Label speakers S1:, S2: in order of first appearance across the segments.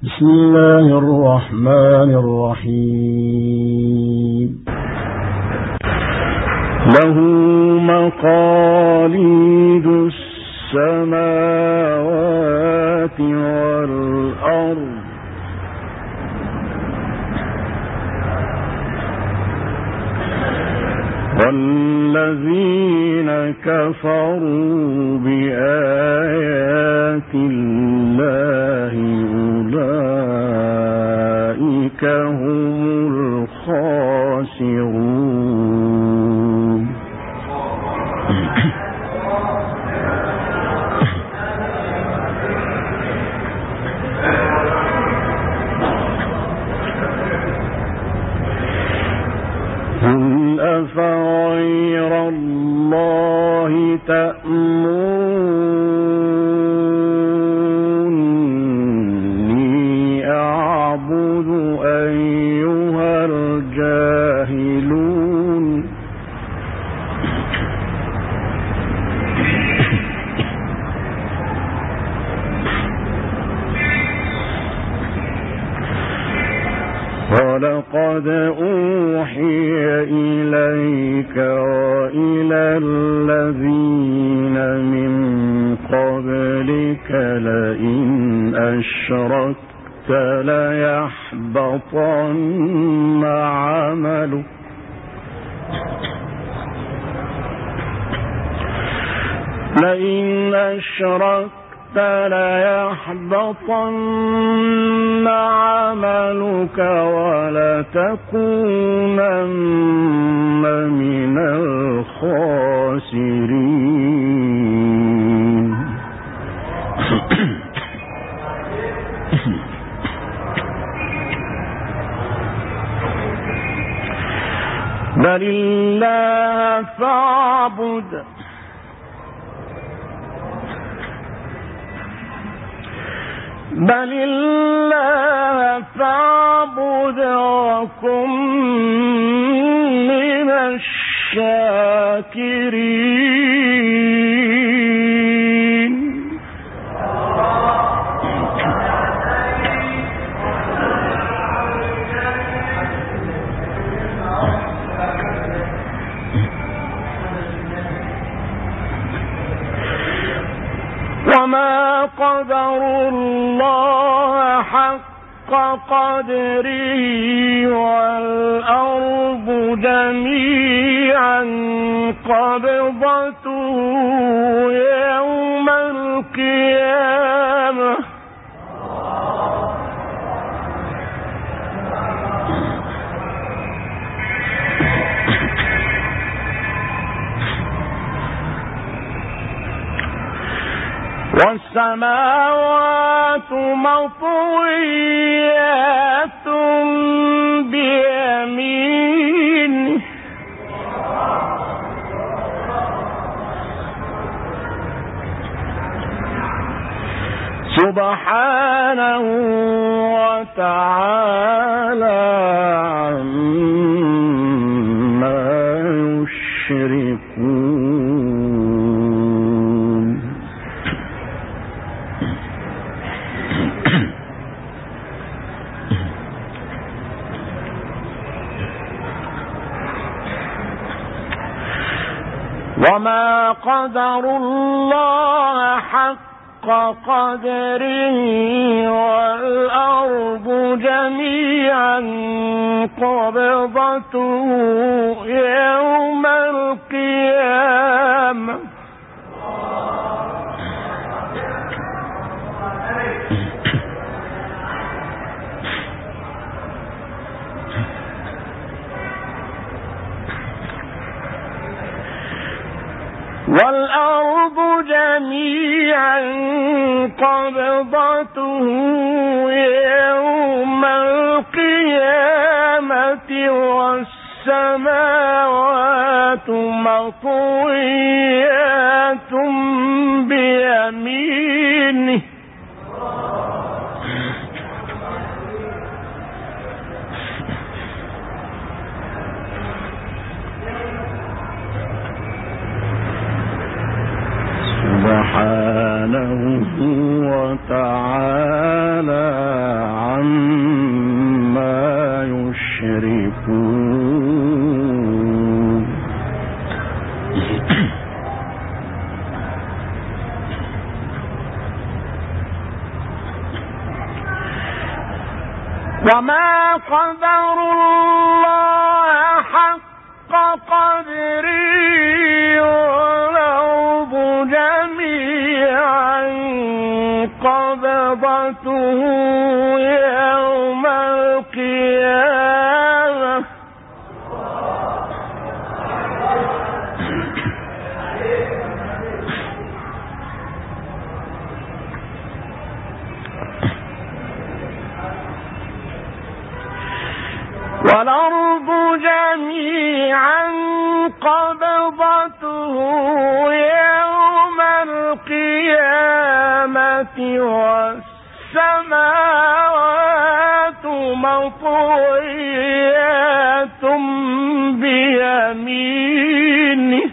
S1: بسم الله الرحمن الرحيم. له مقاليد السماوات والأرض والذين كفروا بآيات الله أولئك هم الخاسرون. قل أفغير الله تأمروني أعبد أيها الجاهلون. ولقد أوحي إليك وإلى الذين من قبلك لئن أشركت ليحبطن عملك ليحبطن عملك ولتكونن من الخاسرين. بل الله فاعبد وكن من الشاكرين. وما قدروا الله حق قدره والأرض جميعا قبضته يوم القيامة والسماوات مطويات بيمينه سبحانه وتعالى عما يشركون. وما قدروا الله حق قدره والأرض جميعا قبضته يوم القيامة والأرض جميعا قبضته يوم القيامة والسماوات مطويات بيمينه سبحانه وتعالى وما قدر الله حق قدره والأرض جميعا قبضته يوم القيامة والأرض جميعا قبضته يوم القيامة والسماوات مطويات بيمينه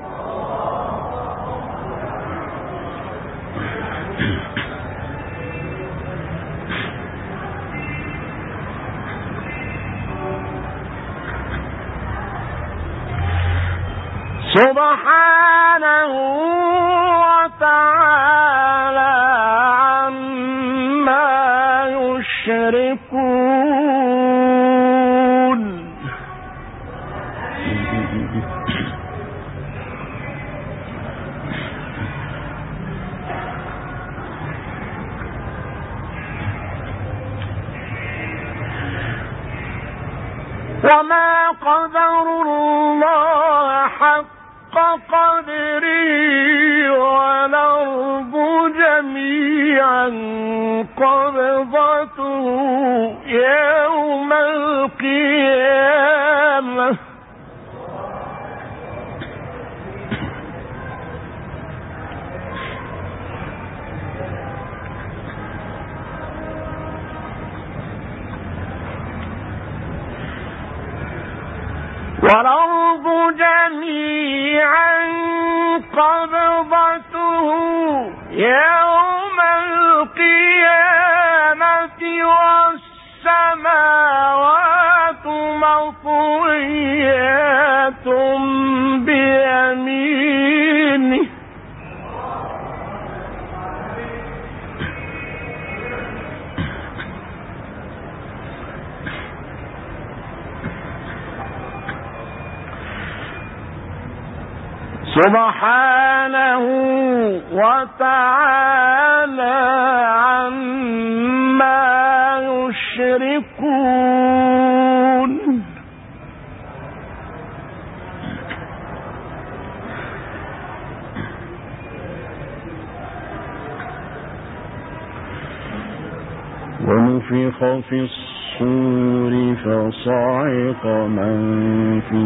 S1: سبحانه وتعالى عما يشركون وما قدروا الله حق قدره والأرض جميعا قبضته يوم القيامة والأرض جميعا قبضته يوم القيامة والسماوات مطويات بيمينه سبحانه وتعالى عما يشركون
S2: ونفخ في الصور فصعق من في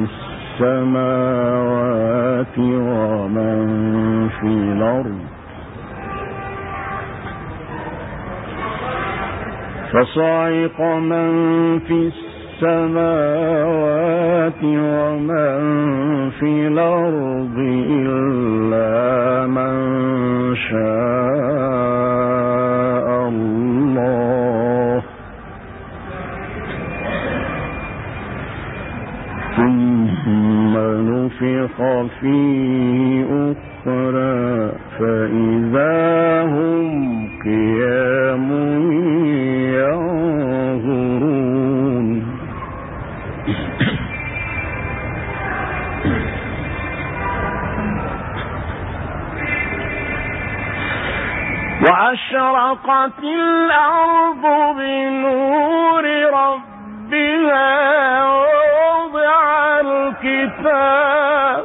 S2: السماوات ومن في الأرض فصعق من في السماوات ومن في الأرض إلا من شاء الله ثم نفخ فيه أخرى فإذا هم قيام ينظرون
S1: وأشرقت الأرض بنور ربها ووضع الكتاب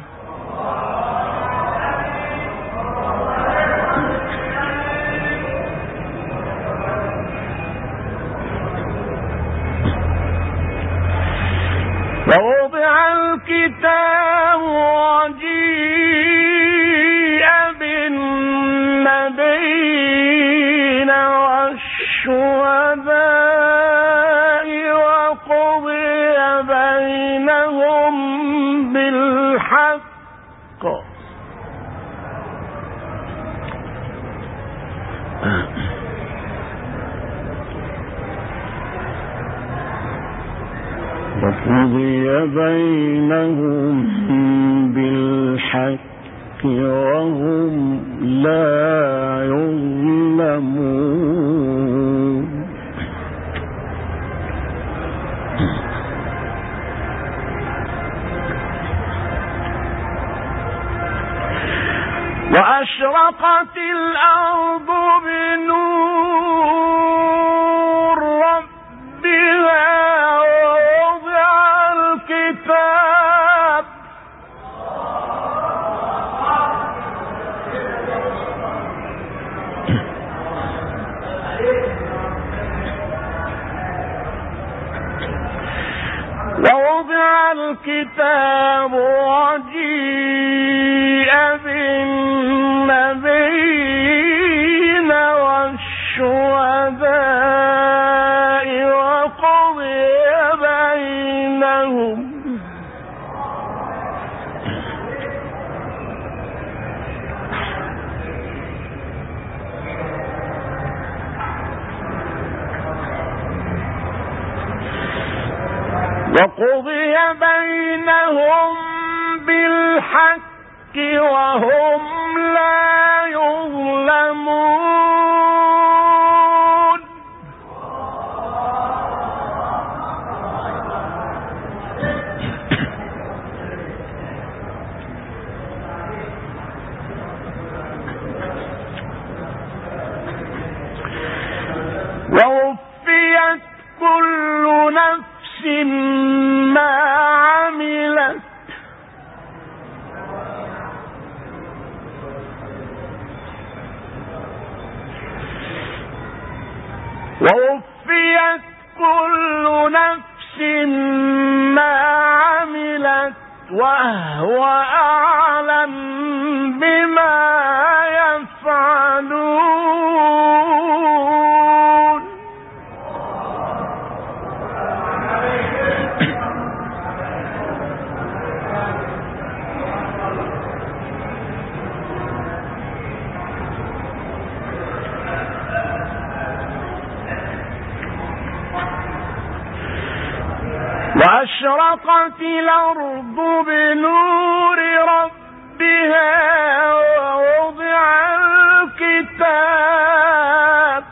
S1: وجيء بالنبيين والشهداء وقضي بينهم بالحق
S2: وقضي بينهم بالحق وهم لا يظلمون
S1: وأشرقت الأرض بنور ربها ووضع الكتاب وجيء بالنبيين والشهداء وقضي بينهم بالحق وهم لا يظلمون ووفيت كل نفس ما عملت وهو أعلم بما يفعلون وأشرقت الأرض بنور ربها ووضع الكتاب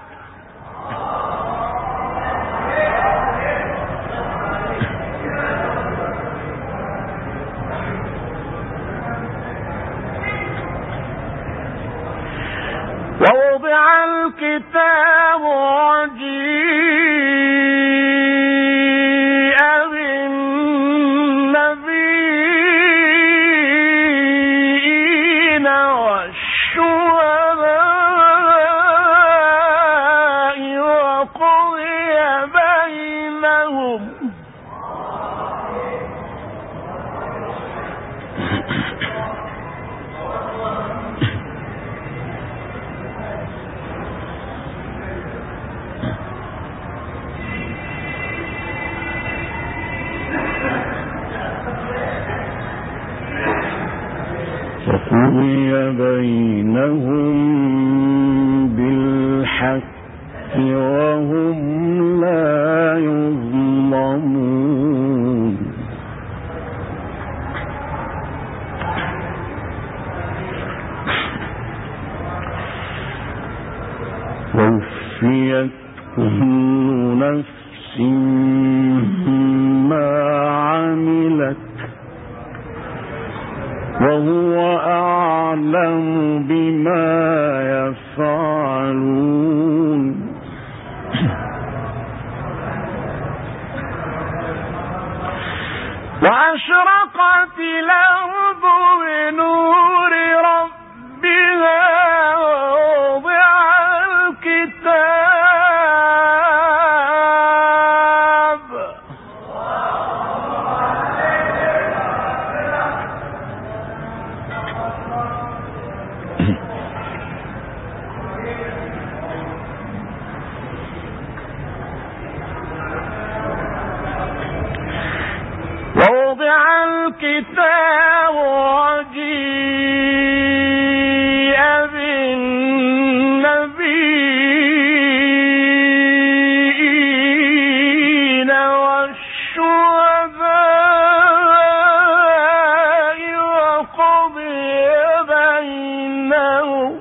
S1: وجيء بالنبيين والشهداء وقضي بينهم
S2: وقضي بينهم بالحق وهم لا يظلمون ووفيت كل نفس ما عملت وهو أعلم بما يفعلون
S1: وأشرقت الأرض بنور ربها ووضع الكتاب وجيء بالنبيين والشهداء وقضي بينهم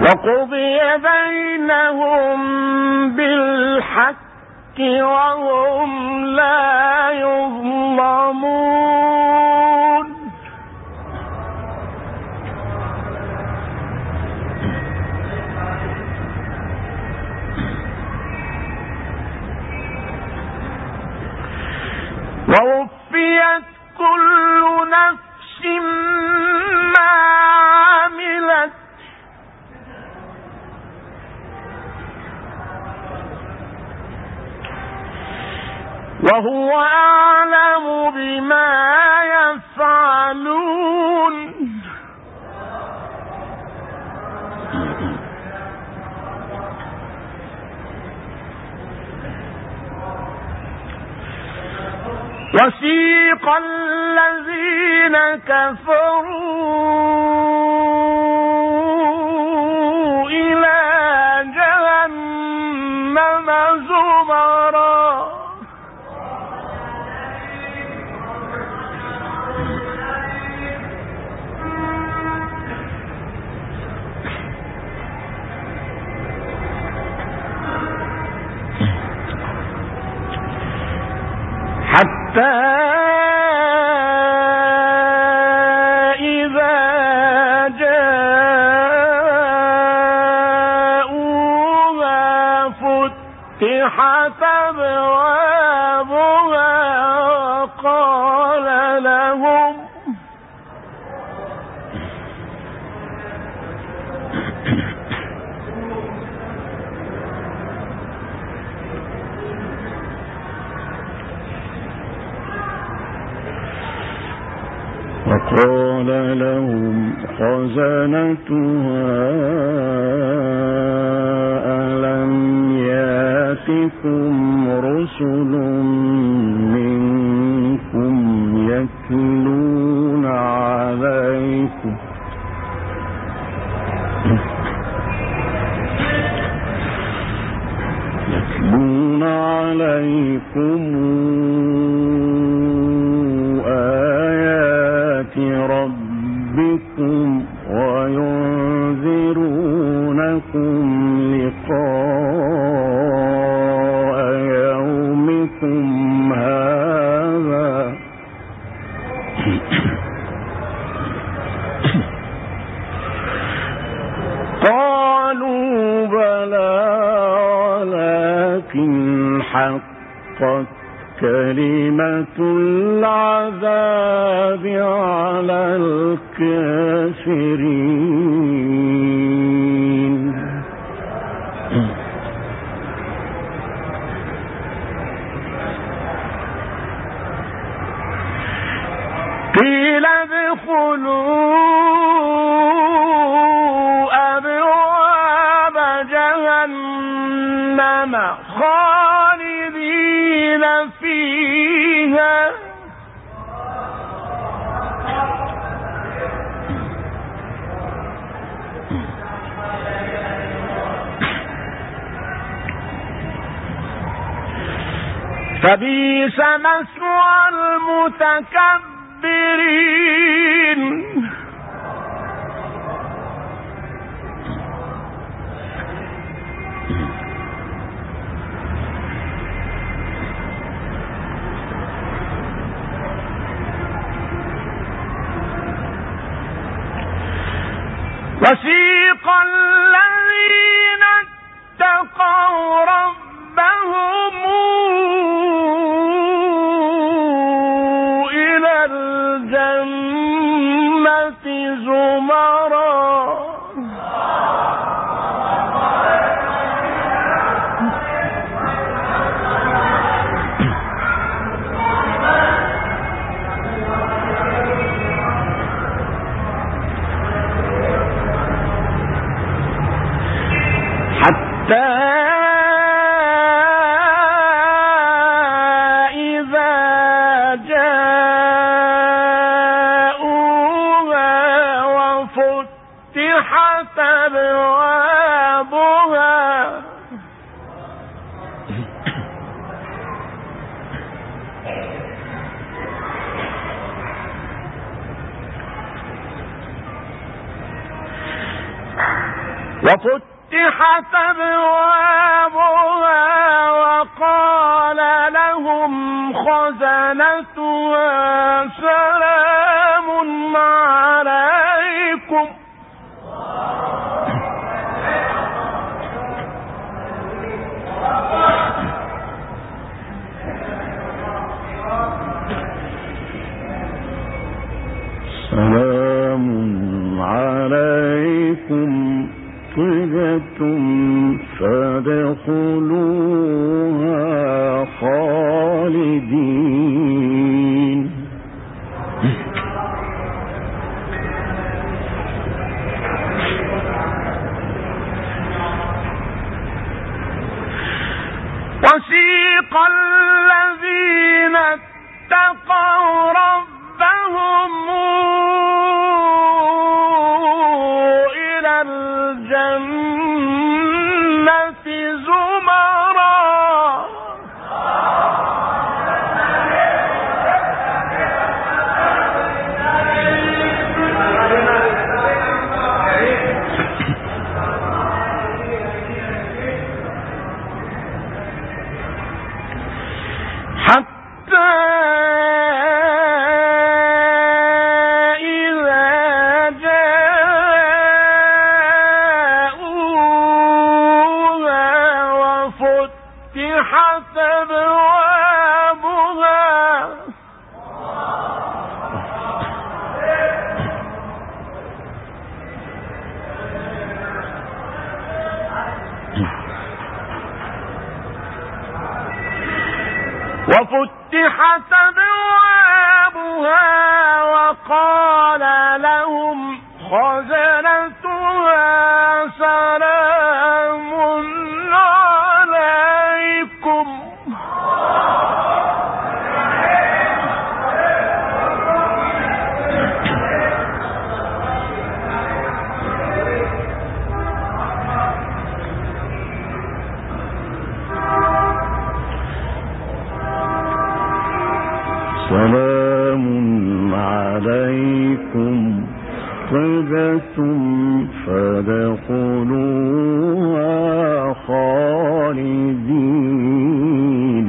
S1: وقضي بينهم بالحق وهم لا يظلمون ووفيت كل نفس ما عملت وهو أعلم بما يفعلون وسيق الذين كفروا إلى جهنم زمرا حتى إذا جاءوها فتحت أبوابها وقال لهم
S2: خزنتها ألم يأتكم رسل منكم يتلون عليكم آيات ربكم وينذرونكم لقاء يومكم هذا قالوا بلى ولكن حقت كلمة العذاب على الكافرين قيل ادخلوا أبواب جهنم خالدين فيها فبئس مثوى المتكبرين وسيق الذين اتقوا ربهم إلى الجنة زمرا حتى إذا جاءوها وفتحت أبوابها
S1: وفتحت أبوابها وقال لهم خزنتها سلام عليكم طيبتم فادخلوها خالدين وسيق الذين اتقوا ربهم إلى الجنة زمرا حتى إذا جاءوها وفتحت أبوابها وقال لهم خزنتها سلام عليكم سلام عليكم طيبتم فادخلوها خالدين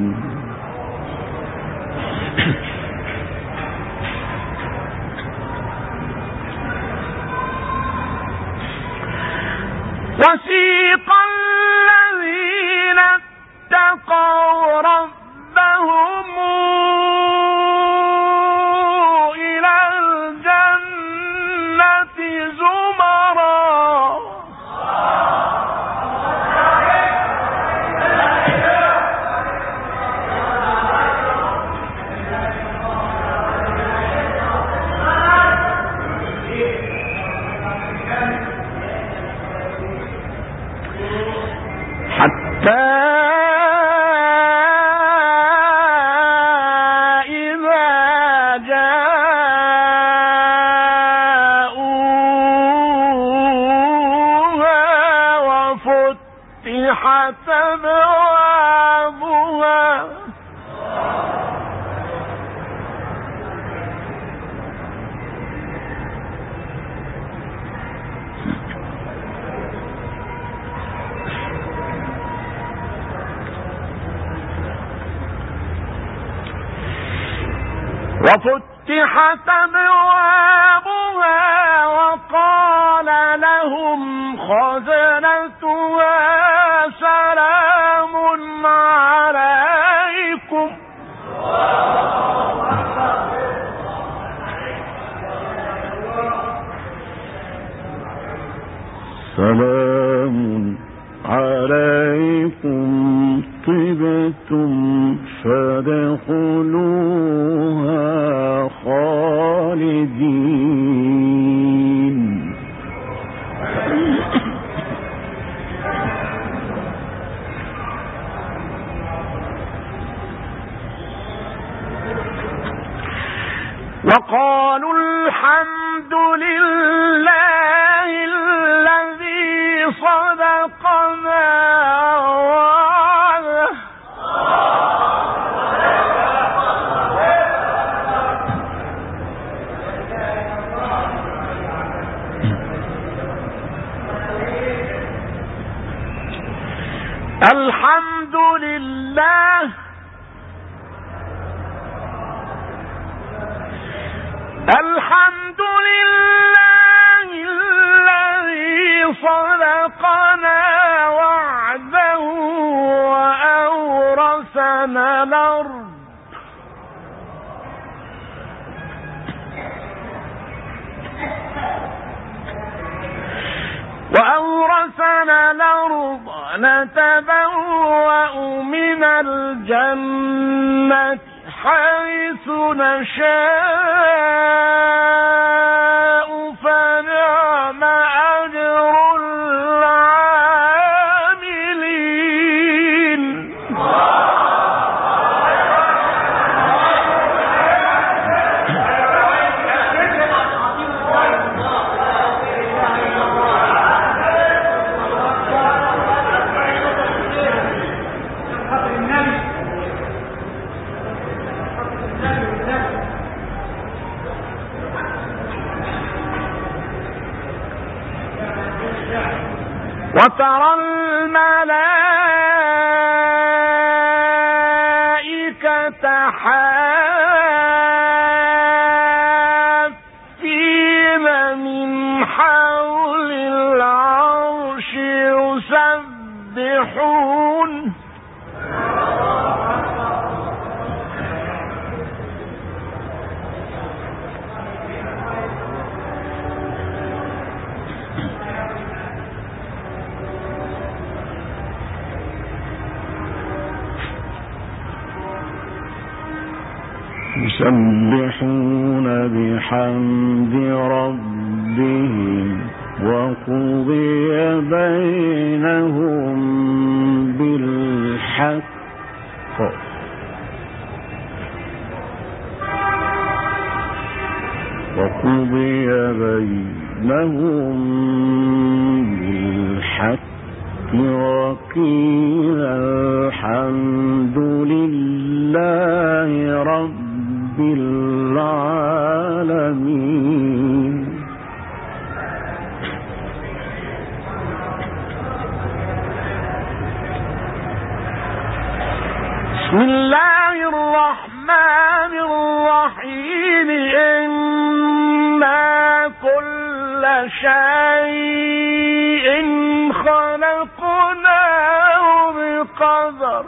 S1: وسيق الذين اتقوا ربهم إلى الجنة زمرا حتى إذا جاءوها وفتحت أبوابها وقال لهم خزنتها سلام عليكم سلام عليكم طيبتم فادخلوها خالدين وقالوا الحمد لله الذي صدقنا وعده الحمد لله الحمد لله الذي صدقنا وعده وأورثنا الأرض نتبوأ من الجنة حيث نشاء فنعم أجر العاملين. وترى الملائكة حافين من حول العرش يسبحون بحمد ربهم وقضي بينهم بالحق وقيل الحمد لله رب العالمين. بسم الله الرحمن الرحيم. إنا كل شيء خلقناه بقدر.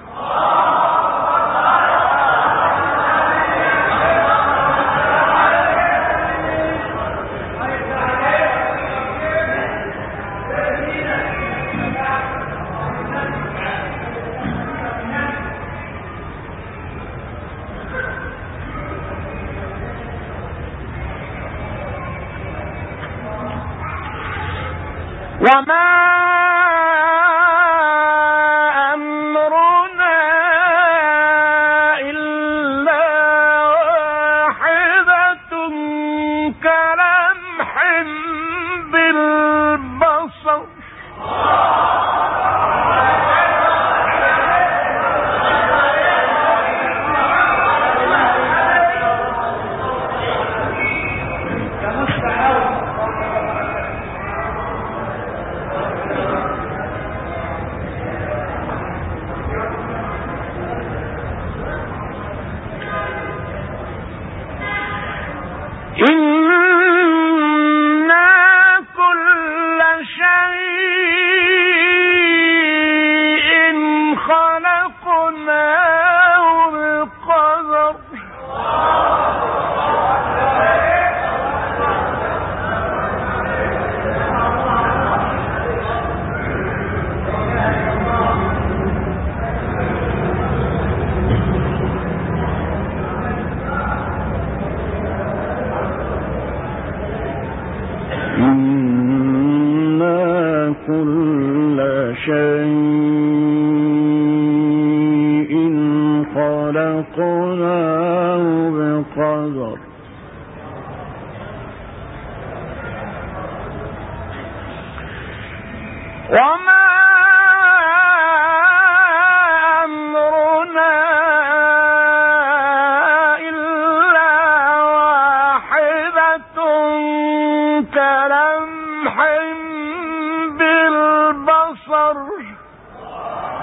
S1: وما أمرنا إلا واحدة كلمح بالبصر. إنا كل شيء خلقناه بقدر. كل شيء خلقناه بقدر. وما أمرنا إلا واحدة كلمح بالبصر.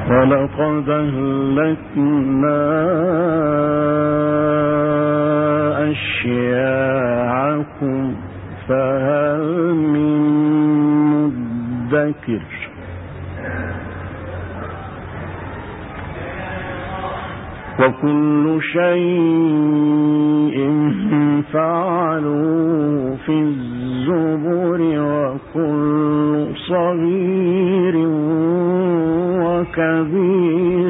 S1: ولقد أهلكنا أشياعكم فهل من مدكر وكل شيء فعلوه في الزبر وكل صغير وكبير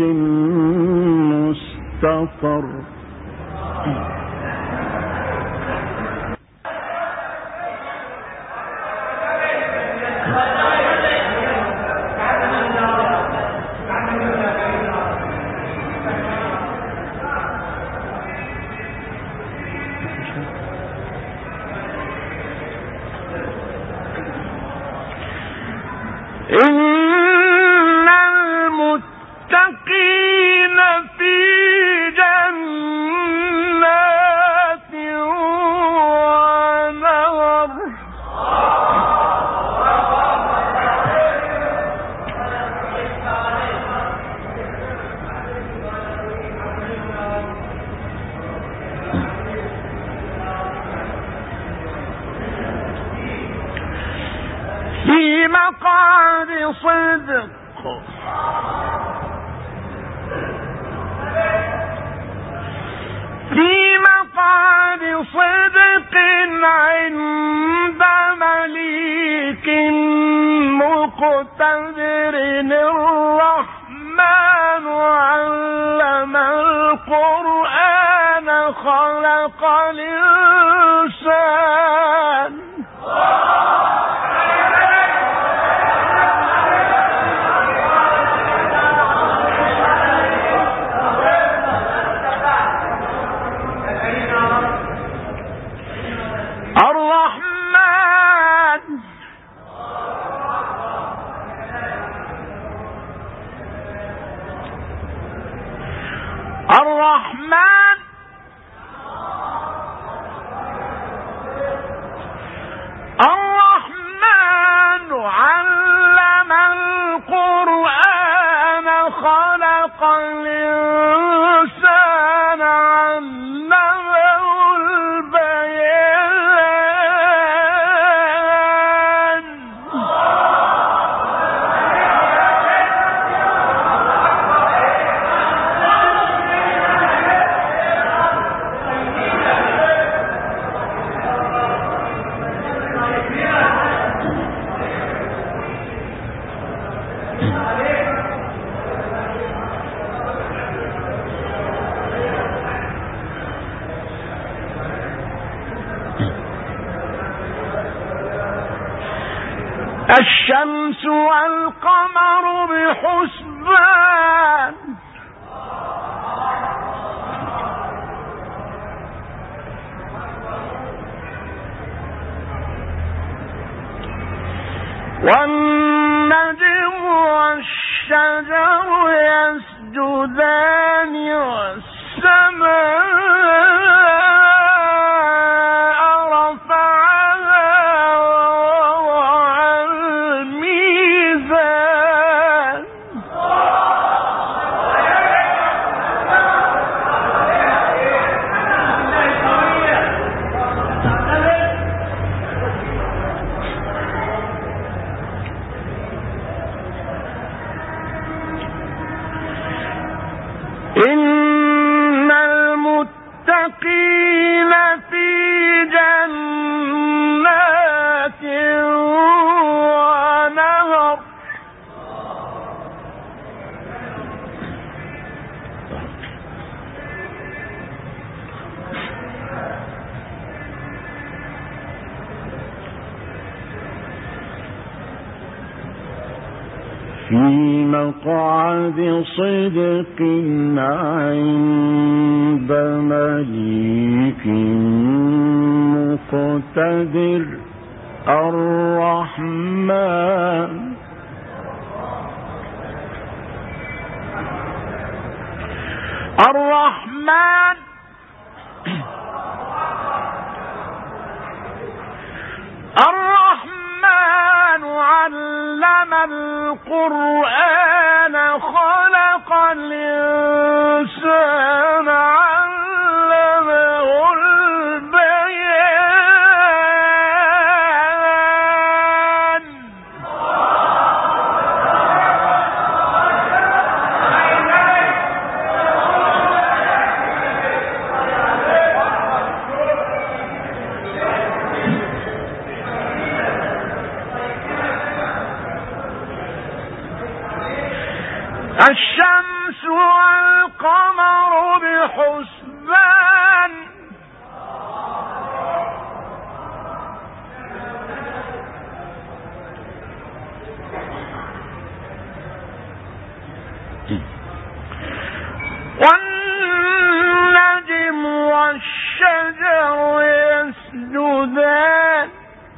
S1: مستطر إن المتقين في جنات ونهر في مقعد صدق عند مليك مقتدر الرحمن علم القرآن خلق الإنسان الرحمن علم القرآن خلق الإنسان علمه البيان الشمس والقمر بحسبان والنجم والشجر يسجدان والسماء رفعها ووضع الميزان إن المتقين في جنات ونهر في مقعد صدق عند مليك مقتدر الرحمن علم القرآن خلق
S2: الإنسان علمه البيان الشمس والقمر بحسبان والنجم والشجر يسجدان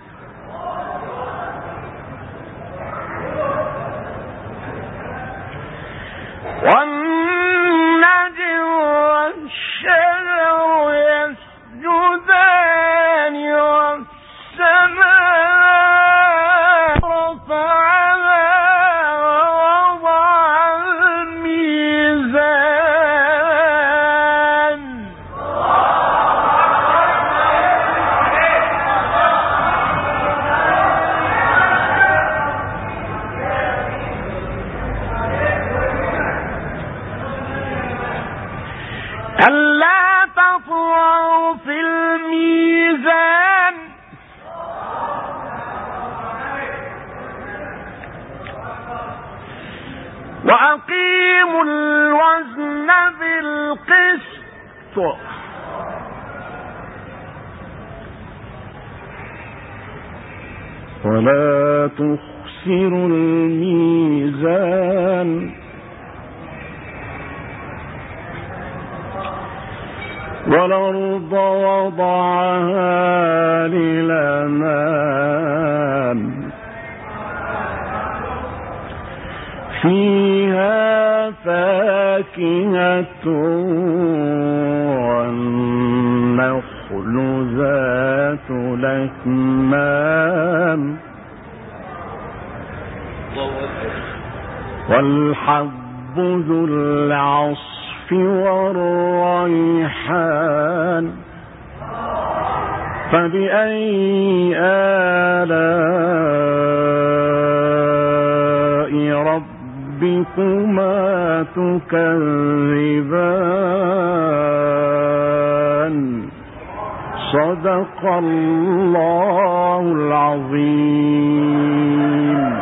S2: والنجم والشجر يسجدان والسماء رفعها ووضع الميزان ألا تطغوا في الميزان وأقيموا الوزن بالقسط
S1: ولا تخسروا الميزان والأرض وضعها للأنام فيها فاكهة والنخل ذات الأكمام والحب ذو العصف والريحان فبأي آلاء ربكما تكذبان صدق الله العظيم.